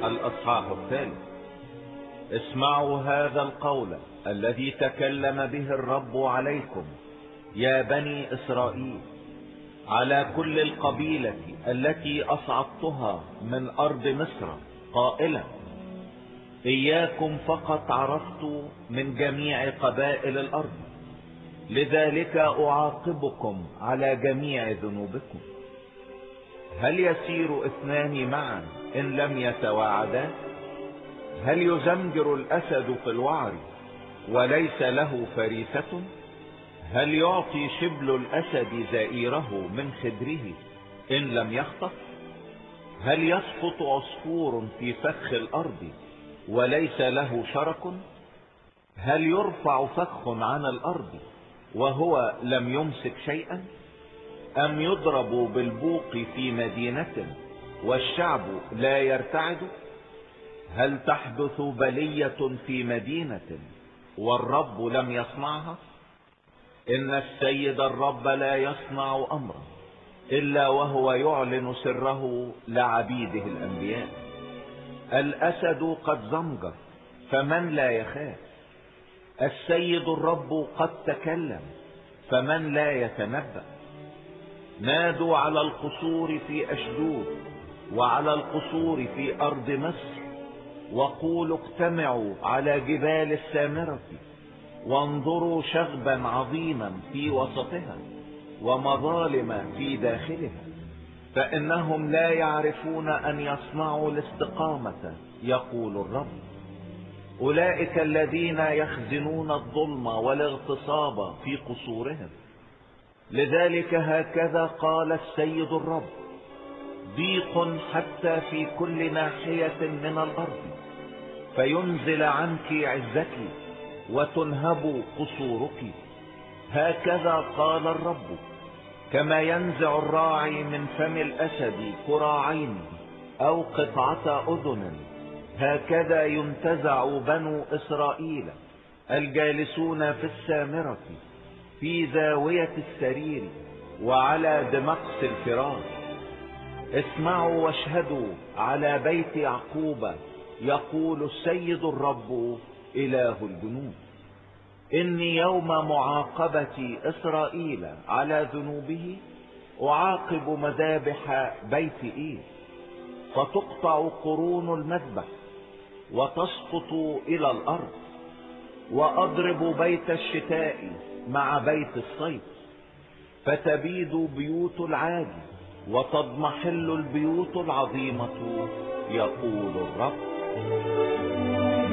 الأصحاح 3. اسمعوا هذا القول الذي تكلم به الرب عليكم يا بني إسرائيل، على كل القبيلة التي أصعدتها من أرض مصر، قائلا: إياكم فقط عرفت من جميع قبائل الأرض، لذلك أعاقبكم على جميع ذنوبكم. هل يسير اثنان معا إن لم يتواعدا؟ هل يزمجر الأسد في الوعر وليس له فريسة؟ هل يعطي شبل الأسد زائره من خدره إن لم يخطف؟ هل يسقط عصفور في فخ الأرض وليس له شرك؟ هل يرفع فخ عن الأرض وهو لم يمسك شيئا؟ أم يضرب بالبوق في مدينة والشعب لا يرتعد؟ هل تحدث بلية في مدينة والرب لم يصنعها؟ إن السيد الرب لا يصنع أمرا إلا وهو يعلن سره لعبيده الأنبياء. الأسد قد زمجر فمن لا يخاف، السيد الرب قد تكلم فمن لا يتنبأ. نادوا على القصور في أشدود وعلى القصور في أرض مصر، وقولوا: اجتمعوا على جبال السامرة، وانظروا شغبا عظيما في وسطها ومظالم في داخلها، فإنهم لا يعرفون أن يصنعوا الاستقامة، يقول الرب. أولئك الذين يخزنون الظلم والاغتصاب في قصورهم. لذلك هكذا قال السيد الرب: ضيق حتى في كل ناحية من الأرض، فينزل عنك عزك وتنهب قصورك. هكذا قال الرب: كما ينزع الراعي من فم الأسد كراعين أو قطعة أذن، هكذا ينتزع بنو إسرائيل الجالسون في السامرة، في زاوية السرير وعلى دمقس الفراش. اسمعوا واشهدوا على بيت يعقوب، يقول السيد الرب إله الجنود: إني يوم معاقبة إسرائيل على ذنوبه أعاقب مذابح بيت إيل، فتقطع قرون المذبح وتسقط إلى الأرض، وأضرب بيت الشتاء مع بيت الصيف، فتبيد بيوت العاجز وتضمحل البيوت العظيمة، يقول الرب.